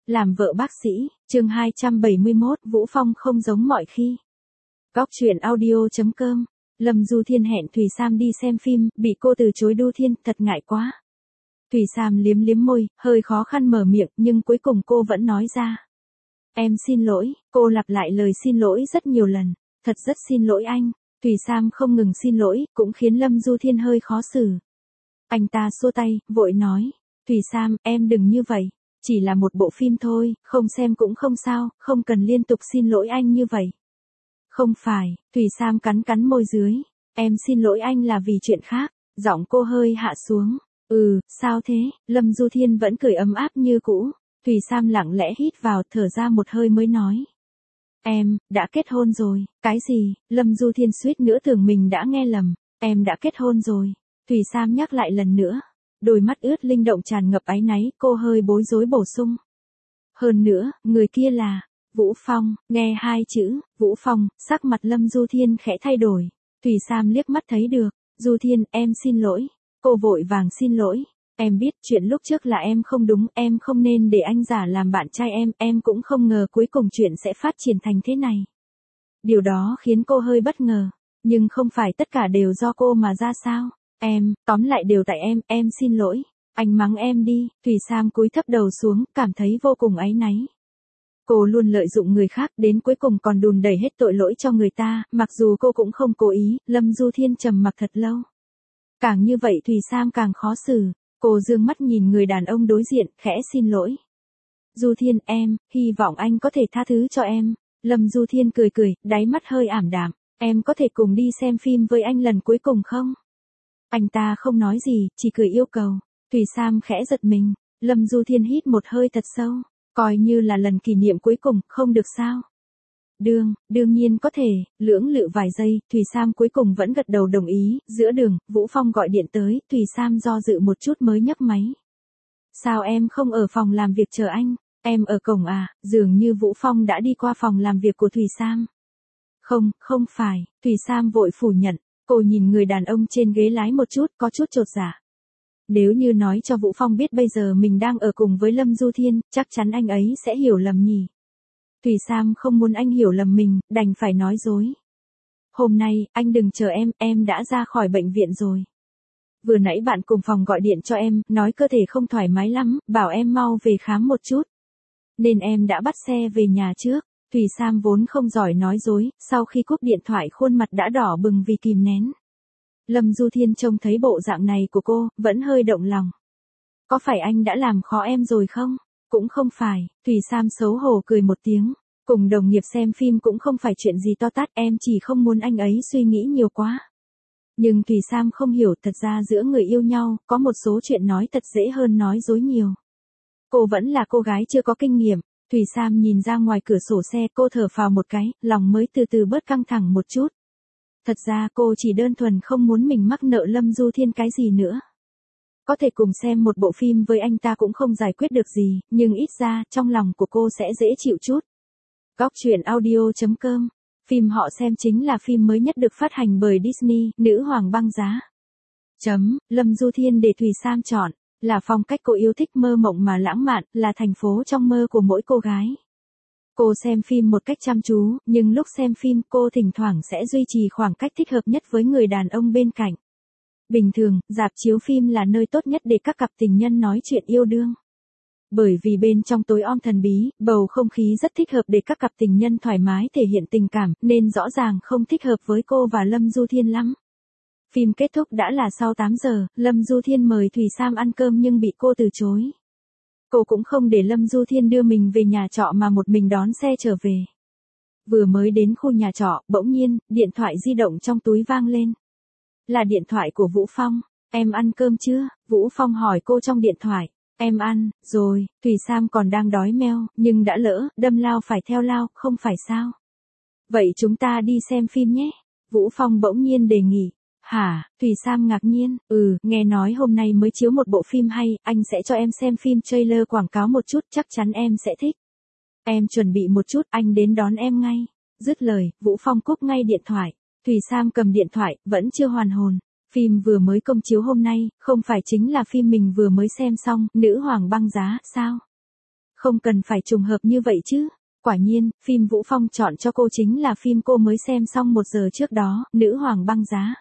Làm vợ bác sĩ, chương 271, Vũ Phong không giống mọi khi. Góc truyện audio.com. Lâm Du Thiên hẹn Thùy Sam đi xem phim, bị cô từ chối. Du Thiên, thật ngại quá. Thùy Sam liếm liếm môi, hơi khó khăn mở miệng, nhưng cuối cùng cô vẫn nói ra. Em xin lỗi, cô lặp lại lời xin lỗi rất nhiều lần. Thật rất xin lỗi anh. Thùy Sam không ngừng xin lỗi, cũng khiến Lâm Du Thiên hơi khó xử. Anh ta xua tay, vội nói. Thùy Sam, em đừng như vậy. Chỉ là một bộ phim thôi, không xem cũng không sao, không cần liên tục xin lỗi anh như vậy. Không phải, Thùy Sam cắn cắn môi dưới. Em xin lỗi anh là vì chuyện khác. Giọng cô hơi hạ xuống. Sao thế? Lâm Du Thiên vẫn cười ấm áp như cũ. Thùy Sam lặng lẽ hít vào, thở ra một hơi mới nói. Em, đã kết hôn rồi. Cái gì? Lâm Du Thiên suýt nữa tưởng mình đã nghe lầm. Em đã kết hôn rồi. Thùy Sam nhắc lại lần nữa. Đôi mắt ướt linh động tràn ngập áy náy, cô hơi bối rối bổ sung. Hơn nữa, người kia là Vũ Phong. Nghe hai chữ Vũ Phong, sắc mặt Lâm Du Thiên khẽ thay đổi. Thùy Sam liếc mắt thấy được. Du Thiên, em xin lỗi. Cô vội vàng xin lỗi. Em biết chuyện lúc trước là em không đúng, em không nên để anh giả làm bạn trai em cũng không ngờ cuối cùng chuyện sẽ phát triển thành thế này. Điều đó khiến cô hơi bất ngờ, nhưng không phải tất cả đều do cô mà ra sao. Tóm lại đều tại em xin lỗi. Anh mắng em đi. Thùy Sam cúi thấp đầu xuống, cảm thấy vô cùng áy náy. Cô luôn lợi dụng người khác, đến cuối cùng còn đùn đẩy hết tội lỗi cho người ta, mặc dù cô cũng không cố ý. Lâm Du Thiên trầm mặc thật lâu. Càng như vậy Thùy Sam càng khó xử. Cô dương mắt nhìn người đàn ông đối diện, khẽ xin lỗi. Du Thiên, hy vọng anh có thể tha thứ cho em. Lâm Du Thiên cười cười, đáy mắt hơi ảm đạm. Em có thể cùng đi xem phim với anh lần cuối cùng không? Anh ta không nói gì, chỉ cười yêu cầu. Thùy Sam khẽ giật mình. Lâm Du Thiên hít một hơi thật sâu. Coi như là lần kỷ niệm cuối cùng, không được sao? Đương nhiên có thể. Lưỡng lự vài giây, Thùy Sam cuối cùng vẫn gật đầu đồng ý. Giữa đường, Vũ Phong gọi điện tới, Thùy Sam do dự một chút mới nhấc máy. Sao em không ở phòng làm việc chờ anh? Em ở cổng à? Dường như Vũ Phong đã đi qua phòng làm việc của Thùy Sam. Không phải. Thùy Sam vội phủ nhận. Cô nhìn người đàn ông trên ghế lái một chút, có chút chột dạ. Nếu như nói cho Vũ Phong biết bây giờ mình đang ở cùng với Lâm Du Thiên, chắc chắn anh ấy sẽ hiểu lầm nhỉ. Thùy Sam không muốn anh hiểu lầm mình, đành phải nói dối. Hôm nay, anh đừng chờ em đã ra khỏi bệnh viện rồi. Vừa nãy bạn cùng phòng gọi điện cho em, nói cơ thể không thoải mái lắm, bảo em mau về khám một chút. Nên em đã bắt xe về nhà trước. Thùy Sam vốn không giỏi nói dối, sau khi cúp điện thoại khuôn mặt đã đỏ bừng vì kìm nén. Lâm Du Thiên trông thấy bộ dạng này của cô, vẫn hơi động lòng. Có phải anh đã làm khó em rồi không? Cũng không phải. Thùy Sam xấu hổ cười một tiếng. Cùng đồng nghiệp xem phim cũng không phải chuyện gì to tát, em chỉ không muốn anh ấy suy nghĩ nhiều quá. Nhưng Thùy Sam không hiểu, thật ra giữa người yêu nhau, có một số chuyện nói thật dễ hơn nói dối nhiều. Cô vẫn là cô gái chưa có kinh nghiệm. Thùy Sam nhìn ra ngoài cửa sổ xe, cô thở phào một cái, lòng mới từ từ bớt căng thẳng một chút. Thật ra cô chỉ đơn thuần không muốn mình mắc nợ Lâm Du Thiên cái gì nữa. Có thể cùng xem một bộ phim với anh ta cũng không giải quyết được gì, nhưng ít ra, trong lòng của cô sẽ dễ chịu chút. Góc truyện audio.com. Phim họ xem chính là phim mới nhất được phát hành bởi Disney, Nữ Hoàng Băng Giá. Lâm Du Thiên để Thùy Sam chọn, là phong cách cô yêu thích mơ mộng mà lãng mạn, là thành phố trong mơ của mỗi cô gái. Cô xem phim một cách chăm chú, nhưng lúc xem phim cô thỉnh thoảng sẽ duy trì khoảng cách thích hợp nhất với người đàn ông bên cạnh. Bình thường, rạp chiếu phim là nơi tốt nhất để các cặp tình nhân nói chuyện yêu đương. Bởi vì bên trong tối om thần bí, bầu không khí rất thích hợp để các cặp tình nhân thoải mái thể hiện tình cảm, nên rõ ràng không thích hợp với cô và Lâm Du Thiên lắm. Phim kết thúc đã là sau 8 giờ, Lâm Du Thiên mời Thùy Sam ăn cơm nhưng bị cô từ chối. Cô cũng không để Lâm Du Thiên đưa mình về nhà trọ mà một mình đón xe trở về. Vừa mới đến khu nhà trọ, bỗng nhiên, điện thoại di động trong túi vang lên. Là điện thoại của Vũ Phong. Em ăn cơm chưa? Vũ Phong hỏi cô trong điện thoại. Em ăn, rồi. Thùy Sam còn đang đói meo, nhưng đã lỡ, đâm lao phải theo lao, không phải sao? Vậy chúng ta đi xem phim nhé. Vũ Phong bỗng nhiên đề nghị. Hả? Thùy Sam ngạc nhiên. Nghe nói hôm nay mới chiếu một bộ phim hay, anh sẽ cho em xem phim trailer quảng cáo một chút, chắc chắn em sẽ thích. Em chuẩn bị một chút, anh đến đón em ngay. Dứt lời, Vũ Phong cúp ngay điện thoại. Thùy Sam cầm điện thoại, vẫn chưa hoàn hồn. Phim vừa mới công chiếu hôm nay, không phải chính là phim mình vừa mới xem xong, Nữ Hoàng Băng Giá, sao? Không cần phải trùng hợp như vậy chứ. Quả nhiên, phim Vũ Phong chọn cho cô chính là phim cô mới xem xong 1 giờ trước đó, Nữ Hoàng Băng Giá.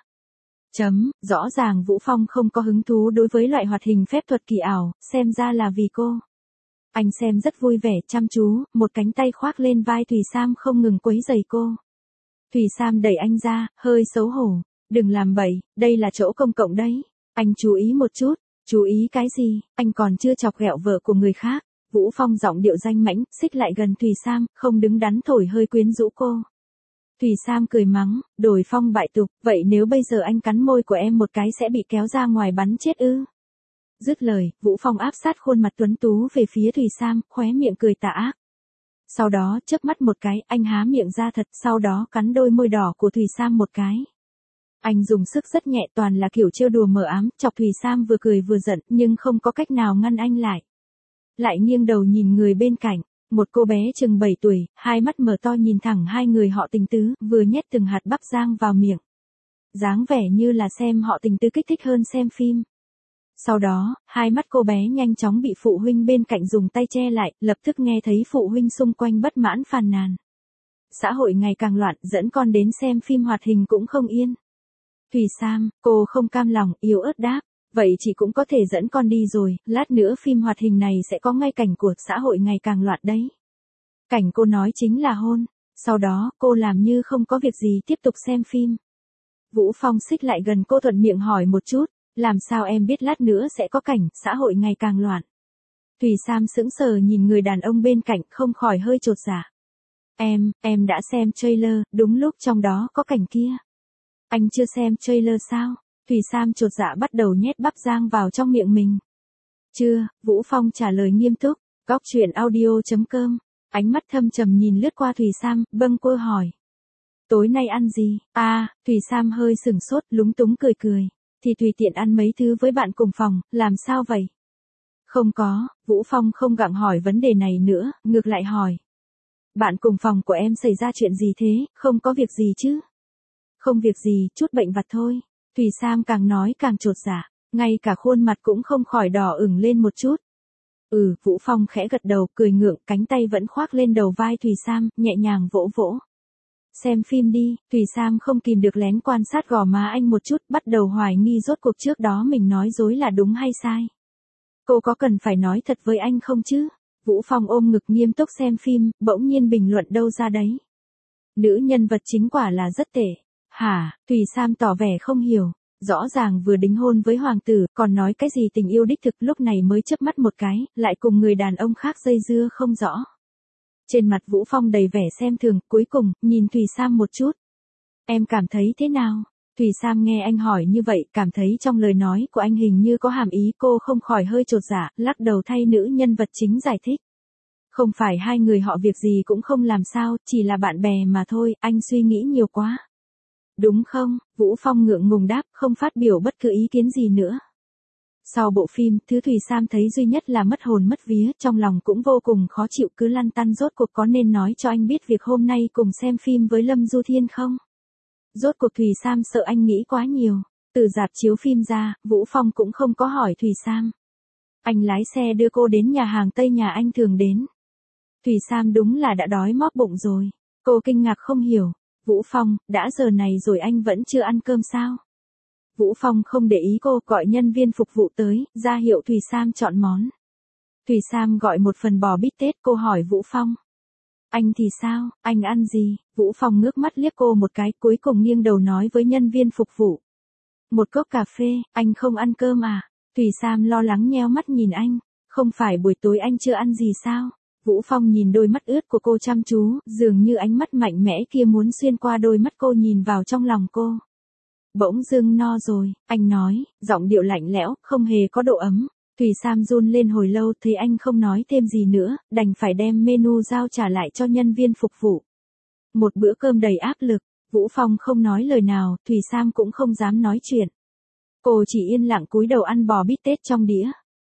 Rõ ràng Vũ Phong không có hứng thú đối với loại hoạt hình phép thuật kỳ ảo, xem ra là vì cô. Anh xem rất vui vẻ, chăm chú, một cánh tay khoác lên vai Thùy Sam không ngừng quấy rầy cô. Thùy Sam đẩy anh ra, hơi xấu hổ. Đừng làm bậy, đây là chỗ công cộng đấy. Anh chú ý một chút. Chú ý cái gì, anh còn chưa chọc ghẹo vợ của người khác. Vũ Phong giọng điệu danh mãnh, xích lại gần Thùy Sam, không đứng đắn thổi hơi quyến rũ cô. Thùy Sam cười mắng, đổi phong bại tục, vậy nếu bây giờ anh cắn môi của em một cái sẽ bị kéo ra ngoài bắn chết ư? Dứt lời, Vũ Phong áp sát khuôn mặt tuấn tú về phía Thùy Sam, khóe miệng cười tà ác. Sau đó chớp mắt một cái, anh há miệng ra thật, sau đó cắn đôi môi đỏ của Thùy Sam một cái. Anh dùng sức rất nhẹ, toàn là kiểu trêu đùa mờ ám, chọc Thùy Sam vừa cười vừa giận, nhưng không có cách nào ngăn anh lại. Lại nghiêng đầu nhìn người bên cạnh, một cô bé chừng 7 tuổi, hai mắt mở to nhìn thẳng hai người họ Tình Tứ, vừa nhét từng hạt bắp rang vào miệng. Dáng vẻ như là xem họ Tình Tứ kích thích hơn xem phim. Sau đó, hai mắt cô bé nhanh chóng bị phụ huynh bên cạnh dùng tay che lại, lập tức nghe thấy phụ huynh xung quanh bất mãn phàn nàn. Xã hội ngày càng loạn, dẫn con đến xem phim hoạt hình cũng không yên. Thùy Sam, cô không cam lòng, yếu ớt đáp. Vậy chị cũng có thể dẫn con đi rồi, lát nữa phim hoạt hình này sẽ có ngay cảnh của xã hội ngày càng loạn đấy. Cảnh cô nói chính là hôn. Sau đó, cô làm như không có việc gì tiếp tục xem phim. Vũ Phong xích lại gần cô thuận miệng hỏi một chút, làm sao em biết lát nữa sẽ có cảnh xã hội ngày càng loạn. Thùy Sam sững sờ nhìn người đàn ông bên cạnh không khỏi hơi chột dạ. Em đã xem trailer, đúng lúc trong đó có cảnh kia. Anh chưa xem trailer sao? Thùy Sam chột dạ bắt đầu nhét bắp rang vào trong miệng mình. Chưa, Vũ Phong trả lời nghiêm túc. Góc truyện audio.com. Ánh mắt thâm trầm nhìn lướt qua Thùy Sam, bâng quơ hỏi. Tối nay ăn gì? Thùy Sam hơi sửng sốt, lúng túng cười cười. Thì tùy tiện ăn mấy thứ với bạn cùng phòng, làm sao vậy? Không có, Vũ Phong không gặng hỏi vấn đề này nữa, ngược lại hỏi. Bạn cùng phòng của em xảy ra chuyện gì thế, không có việc gì chứ? Không việc gì, chút bệnh vặt thôi. Thùy Sam càng nói càng chột dạ, ngay cả khuôn mặt cũng không khỏi đỏ ửng lên một chút. Vũ Phong khẽ gật đầu, cười ngượng, cánh tay vẫn khoác lên đầu vai Thùy Sam, nhẹ nhàng vỗ vỗ. Xem phim đi, Thùy Sam không kìm được lén quan sát gò má anh một chút, bắt đầu hoài nghi rốt cuộc trước đó mình nói dối là đúng hay sai. Cô có cần phải nói thật với anh không chứ? Vũ Phong ôm ngực nghiêm túc xem phim, bỗng nhiên bình luận đâu ra đấy. Nữ nhân vật chính quả là rất tệ. Hả? Thùy Sam tỏ vẻ không hiểu. Rõ ràng vừa đính hôn với hoàng tử, còn nói cái gì tình yêu đích thực, lúc này mới chớp mắt một cái, lại cùng người đàn ông khác dây dưa không rõ. Trên mặt Vũ Phong đầy vẻ xem thường, cuối cùng, nhìn Thùy Sam một chút. Em cảm thấy thế nào? Thùy Sam nghe anh hỏi như vậy, cảm thấy trong lời nói của anh hình như có hàm ý, cô không khỏi hơi chột dạ, lắc đầu thay nữ nhân vật chính giải thích. Không phải hai người họ việc gì cũng không làm sao, chỉ là bạn bè mà thôi, anh suy nghĩ nhiều quá. Đúng không? Vũ Phong ngượng ngùng đáp, không phát biểu bất cứ ý kiến gì nữa. Sau bộ phim, thứ Thùy Sam thấy duy nhất là mất hồn mất vía, trong lòng cũng vô cùng khó chịu, cứ lăn tăn rốt cuộc có nên nói cho anh biết việc hôm nay cùng xem phim với Lâm Du Thiên không? Rốt cuộc Thùy Sam sợ anh nghĩ quá nhiều. Từ rạp chiếu phim ra, Vũ Phong cũng không có hỏi Thùy Sam. Anh lái xe đưa cô đến nhà hàng Tây nhà anh thường đến. Thùy Sam đúng là đã đói móp bụng rồi. Cô kinh ngạc không hiểu. Vũ Phong, đã giờ này rồi anh vẫn chưa ăn cơm sao? Vũ Phong không để ý cô, gọi nhân viên phục vụ tới, ra hiệu Thùy Sam chọn món. Thùy Sam gọi một phần bò bít tết, cô hỏi Vũ Phong. Anh thì sao, anh ăn gì? Vũ Phong ngước mắt liếc cô một cái, cuối cùng nghiêng đầu nói với nhân viên phục vụ. Một cốc cà phê, anh không ăn cơm à? Thùy Sam lo lắng nheo mắt nhìn anh, không phải buổi tối anh chưa ăn gì sao? Vũ Phong nhìn đôi mắt ướt của cô chăm chú, dường như ánh mắt mạnh mẽ kia muốn xuyên qua đôi mắt cô nhìn vào trong lòng cô. Bỗng dưng no rồi, anh nói, giọng điệu lạnh lẽo, không hề có độ ấm. Thùy Sam run lên hồi lâu, thấy anh không nói thêm gì nữa, đành phải đem menu giao trả lại cho nhân viên phục vụ. Một bữa cơm đầy áp lực, Vũ Phong không nói lời nào, Thùy Sam cũng không dám nói chuyện. Cô chỉ yên lặng cúi đầu ăn bò bít tết trong đĩa.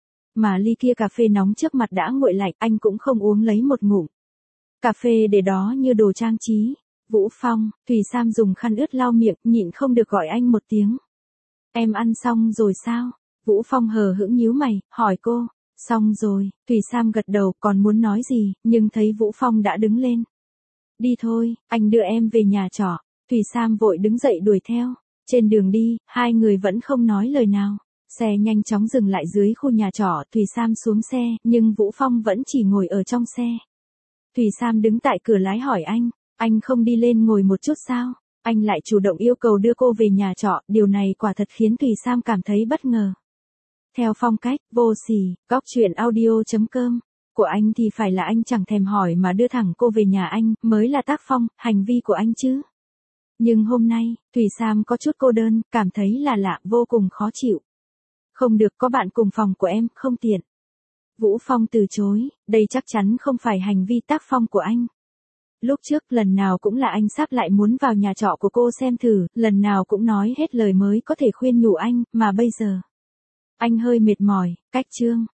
Mà ly kia cà phê nóng trước mặt đã nguội lạnh, anh cũng không uống lấy một ngụm. Cà phê để đó như đồ trang trí. Vũ Phong, Thùy Sam dùng khăn ướt lau miệng, nhịn không được gọi anh một tiếng. Em ăn xong rồi sao? Vũ Phong hờ hững nhíu mày, hỏi cô. Xong rồi, Thủy Sam gật đầu còn muốn nói gì, nhưng thấy Vũ Phong đã đứng lên. Đi thôi, anh đưa em về nhà trọ. Thủy Sam vội đứng dậy đuổi theo. Trên đường đi, hai người vẫn không nói lời nào. Xe nhanh chóng dừng lại dưới khu nhà trọ, Thủy Sam xuống xe, nhưng Vũ Phong vẫn chỉ ngồi ở trong xe. Thủy Sam đứng tại cửa lái hỏi anh không đi lên ngồi một chút sao? Anh lại chủ động yêu cầu đưa cô về nhà trọ, điều này quả thật khiến Thủy Sam cảm thấy bất ngờ. Theo phong cách, vô sỉ, góc truyện audio.com của anh thì phải là anh chẳng thèm hỏi mà đưa thẳng cô về nhà anh, mới là tác phong, hành vi của anh chứ. Nhưng hôm nay, Thủy Sam có chút cô đơn, cảm thấy là lạ, vô cùng khó chịu. Không được, có bạn cùng phòng của em, không tiện. Vũ Phong từ chối, đây chắc chắn không phải hành vi tác phong của anh. Lúc trước lần nào cũng là anh sắp lại muốn vào nhà trọ của cô xem thử, lần nào cũng nói hết lời mới có thể khuyên nhủ anh, mà bây giờ. Anh hơi mệt mỏi, cách chương.